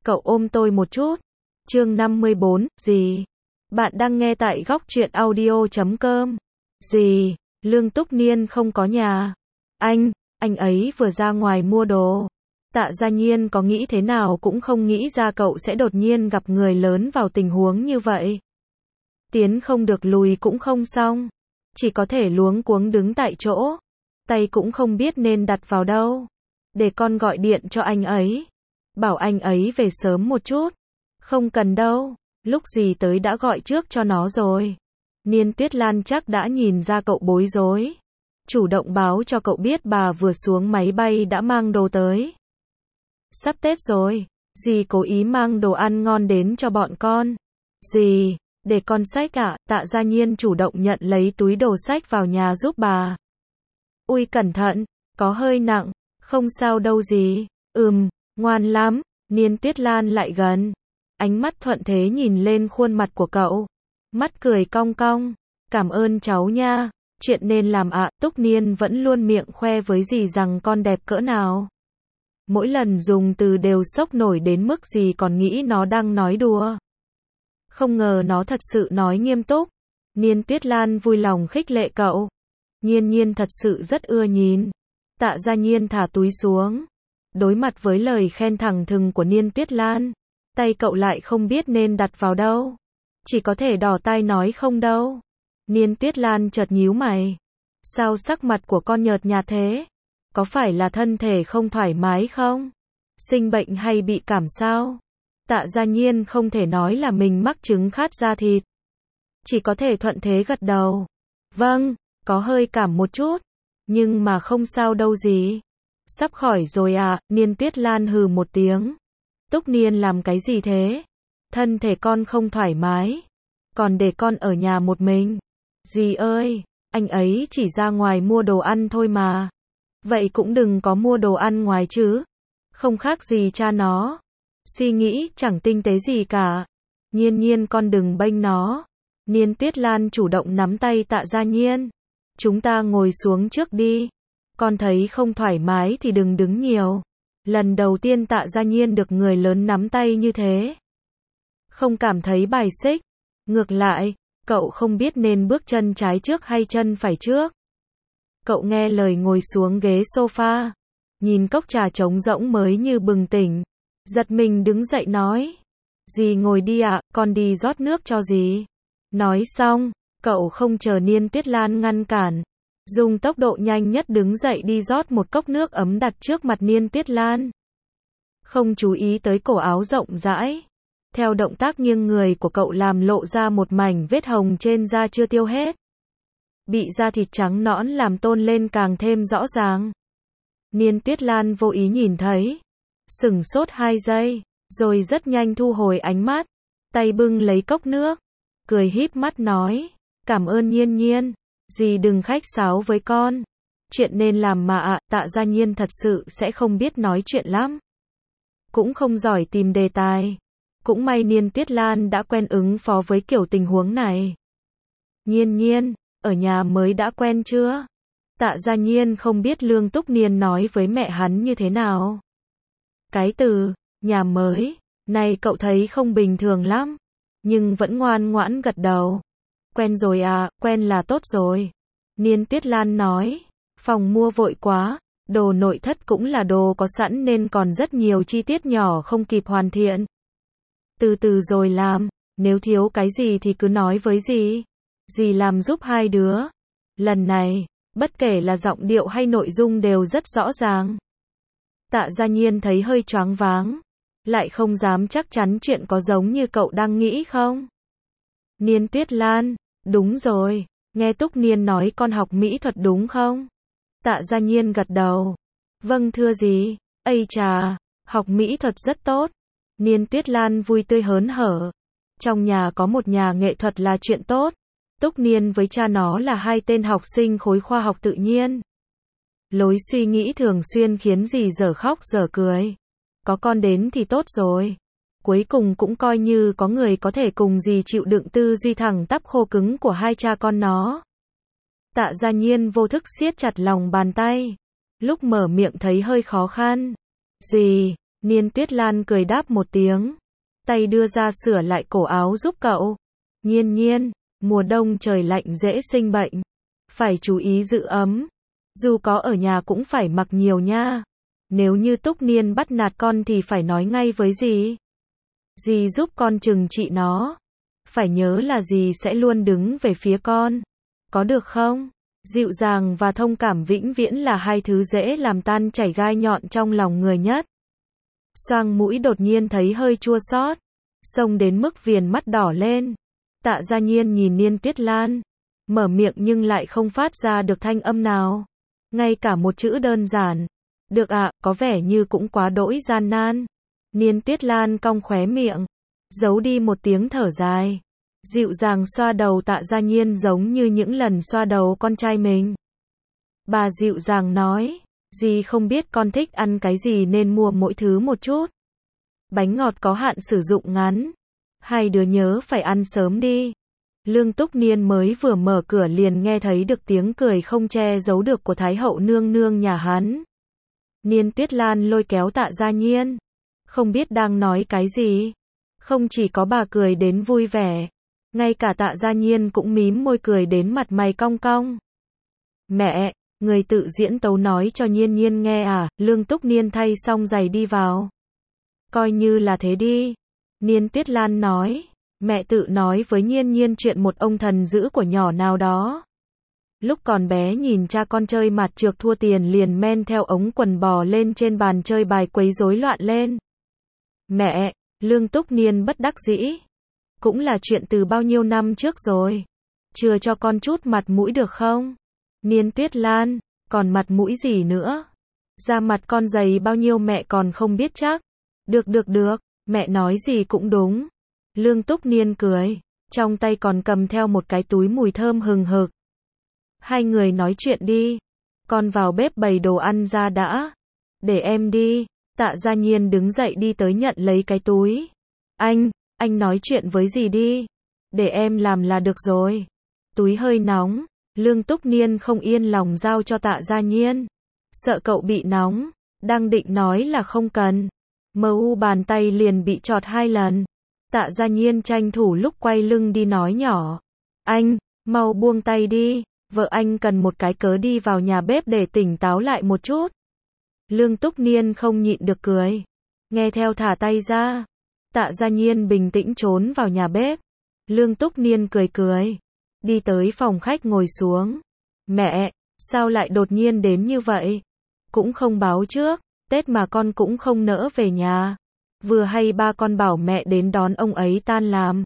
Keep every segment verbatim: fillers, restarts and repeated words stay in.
cậu ôm tôi một chút. Chương năm mươi bốn, gì? Bạn đang nghe tại góc truyện audio chấm com. Gì? Lương Túc Niên không có nhà. Anh, anh ấy vừa ra ngoài mua đồ. Tạ Gia Nhiên có nghĩ thế nào cũng không nghĩ ra cậu sẽ đột nhiên gặp người lớn vào tình huống như vậy. Tiến không được lùi cũng không xong. Chỉ có thể luống cuống đứng tại chỗ. Tay cũng không biết nên đặt vào đâu. Để con gọi điện cho anh ấy. Bảo anh ấy về sớm một chút. Không cần đâu. Lúc gì tới đã gọi trước cho nó rồi. Niên Tuyết Lan chắc đã nhìn ra cậu bối rối. Chủ động báo cho cậu biết bà vừa xuống máy bay đã mang đồ tới. Sắp Tết rồi. Dì cố ý mang đồ ăn ngon đến cho bọn con. Dì, để con xách ạ. Tạ Gia Nhiên chủ động nhận lấy túi đồ xách vào nhà giúp bà. Ui cẩn thận, có hơi nặng. Không sao đâu dì. Ừm, ngoan lắm. Niên Tuyết Lan lại gần. Ánh mắt thuận thế nhìn lên khuôn mặt của cậu. Mắt cười cong cong. Cảm ơn cháu nha. Chuyện nên làm ạ. Túc Niên vẫn luôn miệng khoe với dì rằng con đẹp cỡ nào. Mỗi lần dùng từ đều sốc nổi đến mức dì còn nghĩ nó đang nói đùa. Không ngờ nó thật sự nói nghiêm túc. Niên Tuyết Lan vui lòng khích lệ cậu. Nhiên Nhiên thật sự rất ưa nhìn. Tạ Gia Nhiên thả túi xuống. Đối mặt với lời khen thẳng thừng của Niên Tuyết Lan, tay cậu lại không biết nên đặt vào đâu. Chỉ có thể đỏ tai nói không đâu. Niên Tuyết Lan chợt nhíu mày. Sao sắc mặt của con nhợt nhạt thế? Có phải là thân thể không thoải mái không? Sinh bệnh hay bị cảm sao? Tạ Gia Nhiên không thể nói là mình mắc chứng khát da thịt. Chỉ có thể thuận thế gật đầu. Vâng, có hơi cảm một chút. Nhưng mà không sao đâu gì. Sắp khỏi rồi à? Niên Tuyết Lan hừ một tiếng. Túc Niên làm cái gì thế? Thân thể con không thoải mái. Còn để con ở nhà một mình. Dì ơi, anh ấy chỉ ra ngoài mua đồ ăn thôi mà. Vậy cũng đừng có mua đồ ăn ngoài chứ. Không khác gì cha nó. Suy nghĩ chẳng tinh tế gì cả. Nhiên Nhiên con đừng bênh nó. Niên Tuyết Lan chủ động nắm tay Tạ Gia Nhiên. Chúng ta ngồi xuống trước đi. Con thấy không thoải mái thì đừng đứng nhiều. Lần đầu tiên Tạ Gia Nhiên được người lớn nắm tay như thế. Không cảm thấy bài xích. Ngược lại, cậu không biết nên bước chân trái trước hay chân phải trước. Cậu nghe lời ngồi xuống ghế sofa. Nhìn cốc trà trống rỗng mới như bừng tỉnh. Giật mình đứng dậy nói. Dì ngồi đi ạ, con đi rót nước cho dì. Nói xong, cậu không chờ Niên Tuyết Lan ngăn cản. Dùng tốc độ nhanh nhất đứng dậy đi rót một cốc nước ấm đặt trước mặt Niên Tuyết Lan. Không chú ý tới cổ áo rộng rãi. Theo động tác nghiêng người của cậu làm lộ ra một mảnh vết hồng trên da chưa tiêu hết. Bị da thịt trắng nõn làm tôn lên càng thêm rõ ràng. Niên Tuyết Lan vô ý nhìn thấy. Sửng sốt hai giây. Rồi rất nhanh thu hồi ánh mắt. Tay bưng lấy cốc nước. Cười híp mắt nói. Cảm ơn Nhiên Nhiên. Dì đừng khách sáo với con. Chuyện nên làm mà ạ. Tạ Gia Nhiên thật sự sẽ không biết nói chuyện lắm. Cũng không giỏi tìm đề tài. Cũng may Niên Tuyết Lan đã quen ứng phó với kiểu tình huống này. Nhiên Nhiên, ở nhà mới đã quen chưa? Tạ Gia Nhiên không biết Lương Túc Niên nói với mẹ hắn như thế nào. Cái từ, nhà mới, này cậu thấy không bình thường lắm. Nhưng vẫn ngoan ngoãn gật đầu. Quen rồi à, quen là tốt rồi. Niên Tuyết Lan nói, phòng mua vội quá, đồ nội thất cũng là đồ có sẵn nên còn rất nhiều chi tiết nhỏ không kịp hoàn thiện. Từ từ rồi làm, nếu thiếu cái gì thì cứ nói với dì. Dì làm giúp hai đứa. Lần này, bất kể là giọng điệu hay nội dung đều rất rõ ràng. Tạ Gia Nhiên thấy hơi choáng váng. Lại không dám chắc chắn chuyện có giống như cậu đang nghĩ không? Niên Tuyết Lan, đúng rồi, nghe Túc Niên nói con học mỹ thuật đúng không? Tạ Gia Nhiên gật đầu. Vâng thưa dì, ây chà, học mỹ thuật rất tốt. Niên Tuyết Lan vui tươi hớn hở. Trong nhà có một nhà nghệ thuật là chuyện tốt. Túc Niên với cha nó là hai tên học sinh khối khoa học tự nhiên. Lối suy nghĩ thường xuyên khiến dì dở khóc dở cười. Có con đến thì tốt rồi. Cuối cùng cũng coi như có người có thể cùng dì chịu đựng tư duy thẳng tắp khô cứng của hai cha con nó. Tạ Gia Nhiên vô thức siết chặt lòng bàn tay. Lúc mở miệng thấy hơi khó khăn. Dì, Niên Tuyết Lan cười đáp một tiếng, tay đưa ra sửa lại cổ áo giúp cậu. Nhiên Nhiên, mùa đông trời lạnh dễ sinh bệnh, phải chú ý giữ ấm. Dù có ở nhà cũng phải mặc nhiều nha. Nếu như Túc Niên bắt nạt con thì phải nói ngay với dì. Dì giúp con trừng trị nó. Phải nhớ là dì sẽ luôn đứng về phía con. Có được không? Dịu dàng và thông cảm vĩnh viễn là hai thứ dễ làm tan chảy gai nhọn trong lòng người nhất. Xoang mũi đột nhiên thấy hơi chua xót, xông đến mức viền mắt đỏ lên. Tạ Gia Nhiên nhìn Niên Tuyết Lan, mở miệng nhưng lại không phát ra được thanh âm nào. Ngay cả một chữ đơn giản. Được ạ, à, có vẻ như cũng quá đỗi gian nan. Niên Tuyết Lan cong khóe miệng, giấu đi một tiếng thở dài. Dịu dàng xoa đầu Tạ Gia Nhiên giống như những lần xoa đầu con trai mình. Bà dịu dàng nói, dì không biết con thích ăn cái gì nên mua mỗi thứ một chút. Bánh ngọt có hạn sử dụng ngắn. Hai đứa nhớ phải ăn sớm đi. Lương Túc Niên mới vừa mở cửa liền nghe thấy được tiếng cười không che giấu được của Thái hậu nương nương nhà hắn. Niên Tuyết Lan lôi kéo Tạ Gia Nhiên, không biết đang nói cái gì. Không chỉ có bà cười đến vui vẻ, ngay cả Tạ Gia Nhiên cũng mím môi cười đến mặt mày cong cong. Mẹ, người tự diễn tấu nói cho Nhiên Nhiên nghe à? Lương Túc Niên thay xong giày đi vào. Coi như là thế đi. Niên Tuyết Lan nói, mẹ tự nói với Nhiên Nhiên chuyện một ông thần dữ của nhỏ nào đó. Lúc còn bé nhìn cha con chơi mặt trược thua tiền liền men theo ống quần bò lên trên bàn chơi bài quấy rối loạn lên. Mẹ, Lương Túc Niên bất đắc dĩ. Cũng là chuyện từ bao nhiêu năm trước rồi. Chưa cho con chút mặt mũi được không? Niên Tuyết Lan, còn mặt mũi gì nữa? Da mặt con dày bao nhiêu mẹ còn không biết chắc. Được được được, mẹ nói gì cũng đúng. Lương Túc Niên cười, trong tay còn cầm theo một cái túi mùi thơm hừng hực. Hai người nói chuyện đi. Con vào bếp bày đồ ăn ra đã. Để em đi. Tạ Gia Nhiên đứng dậy đi tới nhận lấy cái túi. Anh, anh nói chuyện với dì đi. Để em làm là được rồi. Túi hơi nóng. Lương Túc Niên không yên lòng giao cho Tạ Gia Nhiên. Sợ cậu bị nóng. Đang định nói là không cần. Mờ u bàn tay liền bị chọt hai lần. Tạ Gia Nhiên tranh thủ lúc quay lưng đi nói nhỏ. Anh, mau buông tay đi. Vợ anh cần một cái cớ đi vào nhà bếp để tỉnh táo lại một chút. Lương Túc Niên không nhịn được cười. Nghe theo thả tay ra. Tạ Gia Nhiên bình tĩnh trốn vào nhà bếp. Lương Túc Niên cười cười. Đi tới phòng khách ngồi xuống. Mẹ, sao lại đột nhiên đến như vậy? Cũng không báo trước. Tết mà con cũng không nỡ về nhà. Vừa hay ba con bảo mẹ đến đón ông ấy tan làm.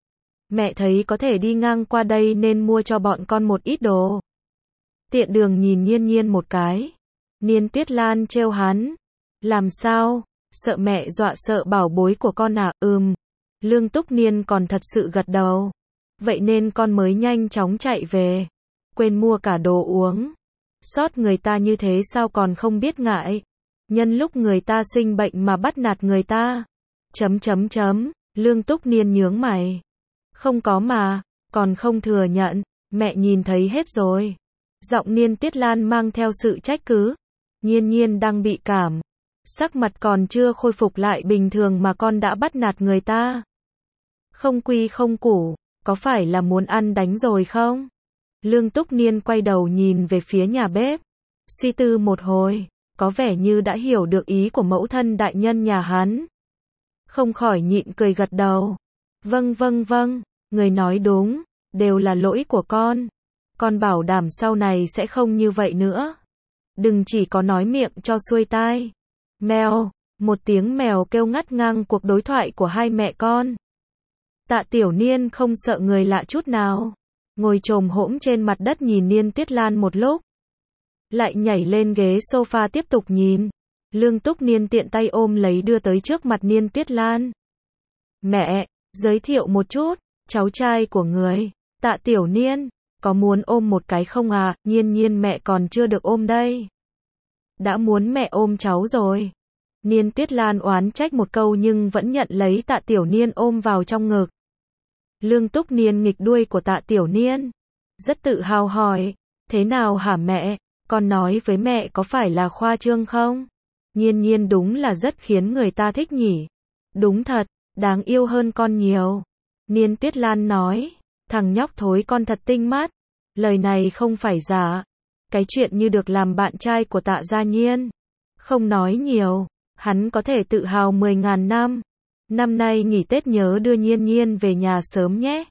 Mẹ thấy có thể đi ngang qua đây nên mua cho bọn con một ít đồ. Tiện đường nhìn Nhiên Nhiên một cái. Niên Tuyết Lan trêu hắn. Làm sao? Sợ mẹ dọa sợ bảo bối của con à? Ừm. Lương Túc Niên còn thật sự gật đầu. Vậy nên con mới nhanh chóng chạy về. Quên mua cả đồ uống. Sót người ta như thế sao còn không biết ngại. Nhân lúc người ta sinh bệnh mà bắt nạt người ta. Chấm chấm chấm. Lương Túc Niên nhướng mày. Không có mà, còn không thừa nhận, mẹ nhìn thấy hết rồi. Giọng Niên Tuyết Lan mang theo sự trách cứ. Nhiên Nhiên đang bị cảm. Sắc mặt còn chưa khôi phục lại bình thường mà con đã bắt nạt người ta. Không quy không củ, có phải là muốn ăn đánh rồi không? Lương Túc Niên quay đầu nhìn về phía nhà bếp. Suy tư một hồi, có vẻ như đã hiểu được ý của mẫu thân đại nhân nhà hắn. Không khỏi nhịn cười gật đầu. Vâng vâng vâng, người nói đúng, đều là lỗi của con. Con bảo đảm sau này sẽ không như vậy nữa. Đừng chỉ có nói miệng cho xuôi tai. Mèo, một tiếng mèo kêu ngắt ngang cuộc đối thoại của hai mẹ con. Tạ Tiểu Niên không sợ người lạ chút nào. Ngồi chồm hổm trên mặt đất nhìn Niên Tuyết Lan một lúc. Lại nhảy lên ghế sofa tiếp tục nhìn. Lương Túc Niên tiện tay ôm lấy đưa tới trước mặt Niên Tuyết Lan. Mẹ, giới thiệu một chút, cháu trai của người, Tạ Tiểu Niên, có muốn ôm một cái không à? Nhiên Nhiên mẹ còn chưa được ôm đây. Đã muốn mẹ ôm cháu rồi. Niên Tuyết Lan oán trách một câu nhưng vẫn nhận lấy Tạ Tiểu Niên ôm vào trong ngực. Lương Túc Niên nghịch đuôi của Tạ Tiểu Niên. Rất tự hào hỏi, thế nào hả mẹ, con nói với mẹ có phải là khoa trương không? Nhiên Nhiên đúng là rất khiến người ta thích nhỉ. Đúng thật, đáng yêu hơn con nhiều. Niên Tuyết Lan nói, thằng nhóc thối con thật tinh mắt. Lời này không phải giả. Cái chuyện như được làm bạn trai của Tạ Gia Nhiên. Không nói nhiều, hắn có thể tự hào mười ngàn năm. Năm nay nghỉ Tết nhớ đưa Nhiên Nhiên về nhà sớm nhé.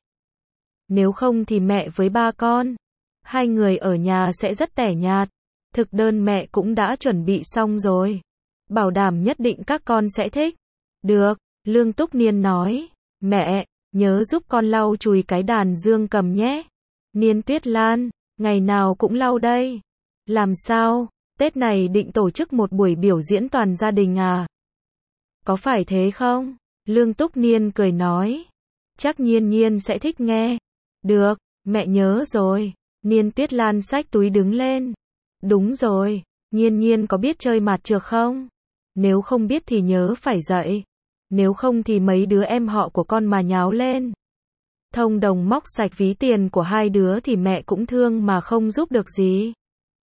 Nếu không thì mẹ với ba con, hai người ở nhà sẽ rất tẻ nhạt. Thực đơn mẹ cũng đã chuẩn bị xong rồi. Bảo đảm nhất định các con sẽ thích. Được, Lương Túc Niên nói. Mẹ, nhớ giúp con lau chùi cái đàn dương cầm nhé. Niên Tuyết Lan, ngày nào cũng lau đây. Làm sao, Tết này định tổ chức một buổi biểu diễn toàn gia đình à? Có phải thế không? Lương Túc Niên cười nói. Chắc Nhiên Nhiên sẽ thích nghe. Được, mẹ nhớ rồi. Niên Tuyết Lan xách túi đứng lên. Đúng rồi, Nhiên Nhiên có biết chơi mạt trược không? Nếu không biết thì nhớ phải dạy. Nếu không thì mấy đứa em họ của con mà nháo lên. Thông đồng móc sạch ví tiền của hai đứa thì mẹ cũng thương mà không giúp được gì.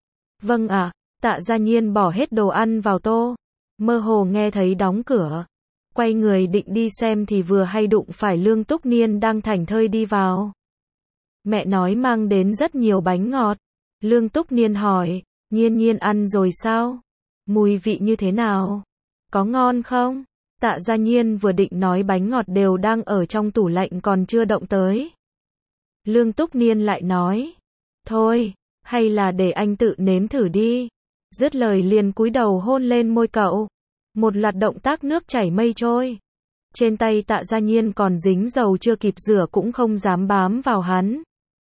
Vâng ạ, à, Tạ Gia Nhiên bỏ hết đồ ăn vào tô. Mơ hồ nghe thấy đóng cửa. Quay người định đi xem thì vừa hay đụng phải Lương Túc Niên đang thảnh thơi đi vào. Mẹ nói mang đến rất nhiều bánh ngọt. Lương Túc Niên hỏi, Nhiên Nhiên ăn rồi sao? Mùi vị như thế nào? Có ngon không? Tạ Gia Nhiên vừa định nói bánh ngọt đều đang ở trong tủ lạnh còn chưa động tới. Lương Túc Niên lại nói, thôi, hay là để anh tự nếm thử đi. Dứt lời liền cúi đầu hôn lên môi cậu. Một loạt động tác nước chảy mây trôi. Trên tay Tạ Gia Nhiên còn dính dầu chưa kịp rửa cũng không dám bám vào hắn.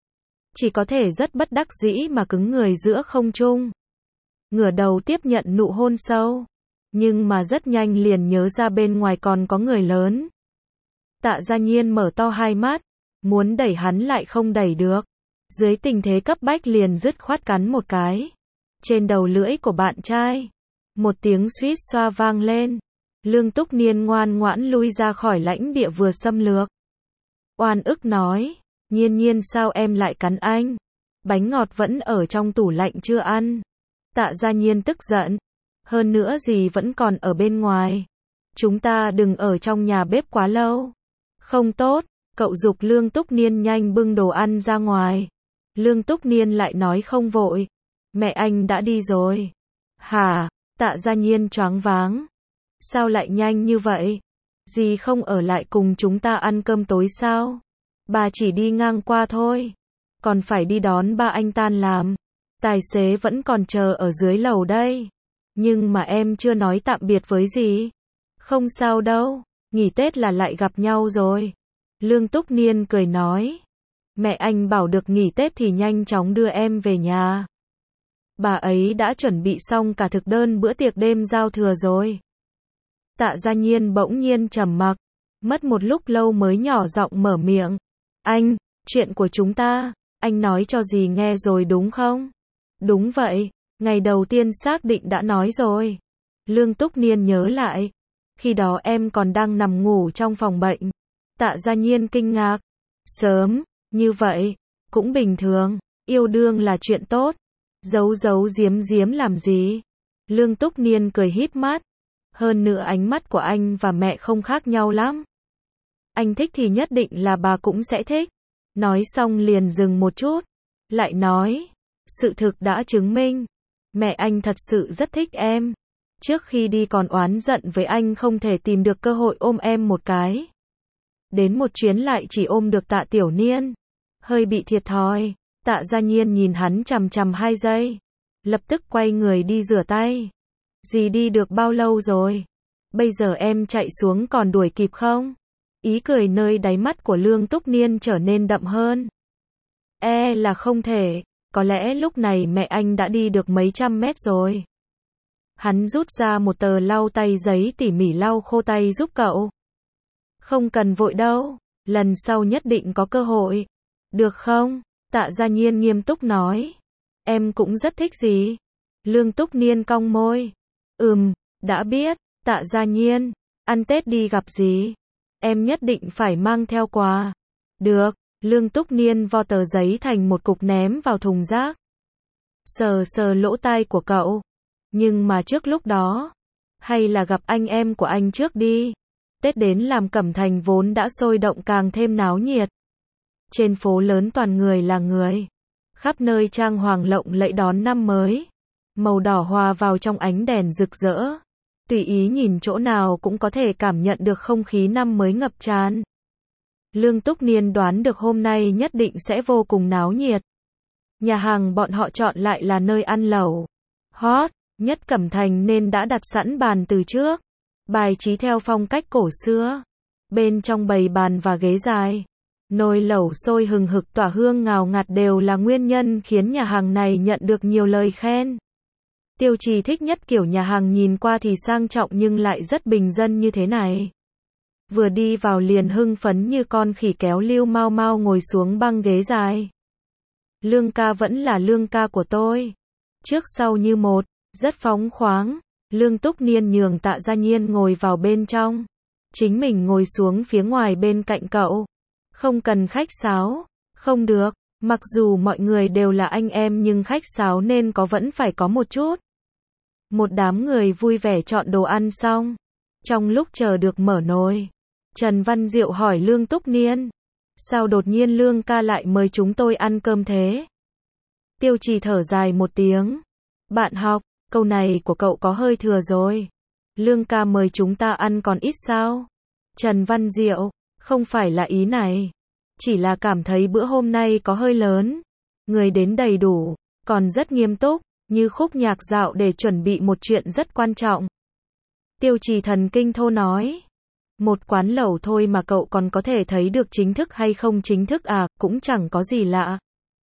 Chỉ có thể rất bất đắc dĩ mà cứng người giữa không trung. Ngửa đầu tiếp nhận nụ hôn sâu. Nhưng mà rất nhanh liền nhớ ra bên ngoài còn có người lớn. Tạ Gia Nhiên mở to hai mắt. Muốn đẩy hắn lại không đẩy được. Dưới tình thế cấp bách liền dứt khoát cắn một cái. Trên đầu lưỡi của bạn trai. Một tiếng suýt xoa vang lên. Lương Túc Niên ngoan ngoãn lui ra khỏi lãnh địa vừa xâm lược. Oan ức nói. Nhiên Nhiên sao em lại cắn anh? Bánh ngọt vẫn ở trong tủ lạnh chưa ăn. Tạ Gia Nhiên tức giận. Hơn nữa gì vẫn còn ở bên ngoài. Chúng ta đừng ở trong nhà bếp quá lâu. Không tốt, cậu giục Lương Túc Niên nhanh bưng đồ ăn ra ngoài. Lương Túc Niên lại nói không vội. Mẹ anh đã đi rồi. Hả? Tạ Gia Nhiên choáng váng. Sao lại nhanh như vậy? Dì không ở lại cùng chúng ta ăn cơm tối sao? Bà chỉ đi ngang qua thôi. Còn phải đi đón ba anh tan làm. Tài xế vẫn còn chờ ở dưới lầu đây. Nhưng mà em chưa nói tạm biệt với dì. Không sao đâu. Nghỉ Tết là lại gặp nhau rồi. Lương Túc Niên cười nói. Mẹ anh bảo được nghỉ Tết thì nhanh chóng đưa em về nhà. Bà ấy đã chuẩn bị xong cả thực đơn bữa tiệc đêm giao thừa rồi. Tạ Gia Nhiên bỗng nhiên trầm mặc. Mất một lúc lâu mới nhỏ giọng mở miệng. Anh, chuyện của chúng ta, anh nói cho dì nghe rồi đúng không? Đúng vậy, ngày đầu tiên xác định đã nói rồi. Lương Túc Niên nhớ lại. Khi đó em còn đang nằm ngủ trong phòng bệnh. Tạ Gia Nhiên kinh ngạc. Sớm, như vậy, cũng bình thường, yêu đương là chuyện tốt. Giấu giấu giếm giếm làm gì? Lương Túc Niên cười híp mắt. Hơn nữa ánh mắt của anh và mẹ không khác nhau lắm. Anh thích thì nhất định là bà cũng sẽ thích. Nói xong liền dừng một chút. Lại nói, sự thực đã chứng minh. Mẹ anh thật sự rất thích em. Trước khi đi còn oán giận với anh không thể tìm được cơ hội ôm em một cái. Đến một chuyến lại chỉ ôm được Tạ Tiểu Niên. Hơi bị thiệt thòi. Tạ Gia Nhiên nhìn hắn chằm chằm hai giây. Lập tức quay người đi rửa tay. Dì đi được bao lâu rồi? Bây giờ em chạy xuống còn đuổi kịp không? Ý cười nơi đáy mắt của Lương Túc Niên trở nên đậm hơn. E là không thể. Có lẽ lúc này mẹ anh đã đi được mấy trăm mét rồi. Hắn rút ra một tờ lau tay giấy tỉ mỉ lau khô tay giúp cậu. Không cần vội đâu. Lần sau nhất định có cơ hội. Được không? Tạ Gia Nhiên nghiêm túc nói. Em cũng rất thích gì? Lương Túc Niên cong môi. Ừm, đã biết. Tạ Gia Nhiên, ăn Tết đi gặp dì. Em nhất định phải mang theo quà. Được. Lương Túc Niên vo tờ giấy thành một cục ném vào thùng rác. Sờ sờ lỗ tai của cậu. Nhưng mà trước lúc đó, Hay là gặp anh em của anh trước đi. Tết đến làm Cẩm Thành vốn đã sôi động càng thêm náo nhiệt. Trên phố lớn toàn người là người. Khắp nơi trang hoàng lộng lẫy đón năm mới. Màu đỏ hòa vào trong ánh đèn rực rỡ. Tùy ý nhìn chỗ nào cũng có thể cảm nhận được không khí năm mới ngập tràn. Lương Túc Niên đoán được hôm nay nhất định sẽ vô cùng náo nhiệt. Nhà hàng bọn họ chọn lại là nơi ăn lẩu hot nhất Cẩm Thành nên đã đặt sẵn bàn từ trước. Bài trí theo phong cách cổ xưa. Bên trong bày bàn và ghế dài. Nồi lẩu sôi hừng hực tỏa hương ngào ngạt đều là nguyên nhân khiến nhà hàng này nhận được nhiều lời khen. Tiêu Trì thích nhất kiểu nhà hàng nhìn qua thì sang trọng nhưng lại rất bình dân như thế này. Vừa đi vào liền hưng phấn như con khỉ kéo Lưu Mau Mau ngồi xuống băng ghế dài. Lương ca vẫn là Lương ca của tôi. Trước sau như một, rất phóng khoáng. Lương Túc Niên nhường Tạ Gia Nhiên ngồi vào bên trong. Chính mình ngồi xuống phía ngoài bên cạnh cậu. Không cần khách sáo. Không được. Mặc dù mọi người đều là anh em nhưng khách sáo nên có vẫn phải có một chút. Một đám người vui vẻ chọn đồ ăn xong. Trong lúc chờ được mở nồi, Trần Văn Diệu hỏi Lương Túc Niên. Sao đột nhiên Lương ca lại mời chúng tôi ăn cơm thế? Tiêu Trì thở dài một tiếng. Bạn học, câu này của cậu có hơi thừa rồi. Lương ca mời chúng ta ăn còn ít sao? Trần Văn Diệu, không phải là ý này. Chỉ là cảm thấy bữa hôm nay có hơi lớn. Người đến đầy đủ, còn rất nghiêm túc, như khúc nhạc dạo để chuẩn bị một chuyện rất quan trọng. Tiêu Trì thần kinh thô nói. Một quán lẩu thôi mà cậu còn có thể thấy được chính thức hay không chính thức à, cũng chẳng có gì lạ.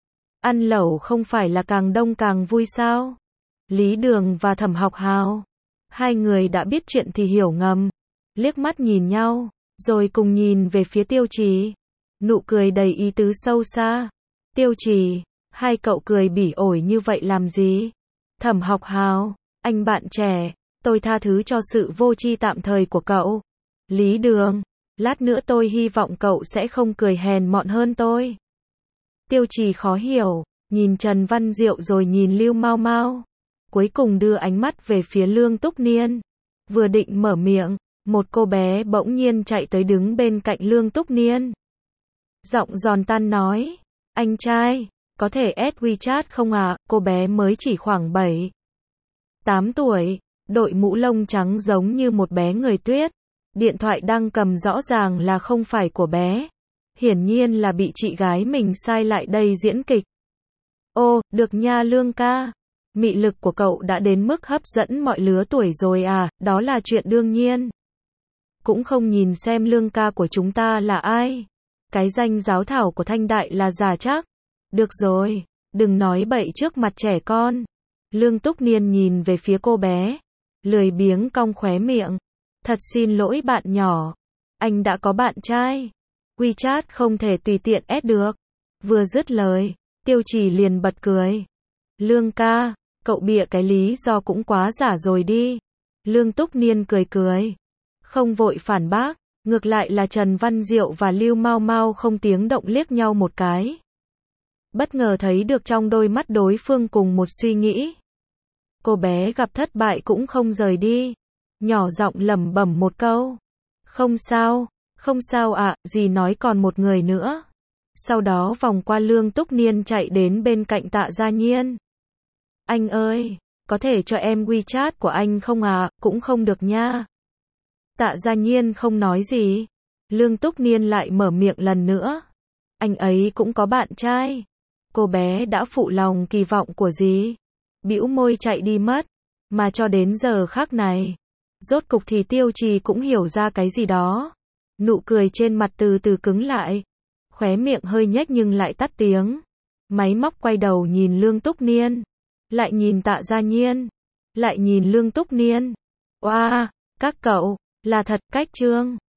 Ăn lẩu không phải là càng đông càng vui sao? Lý Đường và Thẩm Học Hào. Hai người đã biết chuyện thì hiểu ngầm. Liếc mắt nhìn nhau, rồi cùng nhìn về phía Tiêu Trì. Nụ cười đầy ý tứ sâu xa. Tiêu Trì, hai cậu cười bỉ ổi như vậy làm gì? Thẩm Học Hào, anh bạn trẻ, tôi tha thứ cho sự vô tri tạm thời của cậu. Lý Đường, lát nữa tôi hy vọng cậu sẽ không cười hèn mọn hơn tôi. Tiêu Trì khó hiểu, nhìn Trần Văn Diệu rồi nhìn Lưu Mau Mau. Cuối cùng đưa ánh mắt về phía Lương Túc Niên. Vừa định mở miệng, một cô bé bỗng nhiên chạy tới đứng bên cạnh Lương Túc Niên. Giọng giòn tan nói, anh trai, có thể add WeChat không à? Cô bé mới chỉ khoảng bảy, tám tuổi, đội mũ lông trắng giống như một bé người tuyết. Điện thoại đang cầm rõ ràng là không phải của bé. Hiển nhiên là bị chị gái mình sai lại đây diễn kịch. Ô, được nha Lương ca. Mị lực của cậu đã đến mức hấp dẫn mọi lứa tuổi rồi à, đó là chuyện đương nhiên. Cũng không nhìn xem Lương ca của chúng ta là ai. Cái danh giáo thảo của Thanh Đại là giả chắc. Được rồi, đừng nói bậy trước mặt trẻ con. Lương Túc Niên nhìn về phía cô bé. Lười biếng cong khóe miệng. Thật xin lỗi bạn nhỏ. Anh đã có bạn trai. WeChat không thể tùy tiện add được. Vừa dứt lời, Tiêu Trì liền bật cười. Lương ca, cậu bịa cái lý do cũng quá giả rồi đi. Lương Túc Niên cười cười. Không vội phản bác. Ngược lại là Trần Văn Diệu và Lưu Mau Mau không tiếng động liếc nhau một cái. Bất ngờ thấy được trong đôi mắt đối phương cùng một suy nghĩ. Cô bé gặp thất bại cũng không rời đi. Nhỏ giọng lẩm bẩm một câu. Không sao, không sao ạ, à, dì nói còn một người nữa. Sau đó vòng qua Lương Túc Niên chạy đến bên cạnh Tạ Gia Nhiên. Anh ơi, có thể cho em WeChat của anh không à, cũng không được nha. Tạ Gia Nhiên không nói gì. Lương Túc Niên lại mở miệng lần nữa. Anh ấy cũng có bạn trai. Cô bé đã phụ lòng kỳ vọng của dì. Bĩu môi chạy đi mất. Mà cho đến giờ khắc này, rốt cục thì Tiêu Trì cũng hiểu ra cái gì đó. Nụ cười trên mặt từ từ cứng lại. Khóe miệng hơi nhếch nhưng lại tắt tiếng. Máy móc quay đầu nhìn Lương Túc Niên. Lại nhìn Tạ Gia Nhiên. Lại nhìn Lương Túc Niên. Oa, wow, các cậu, là thật cách trương.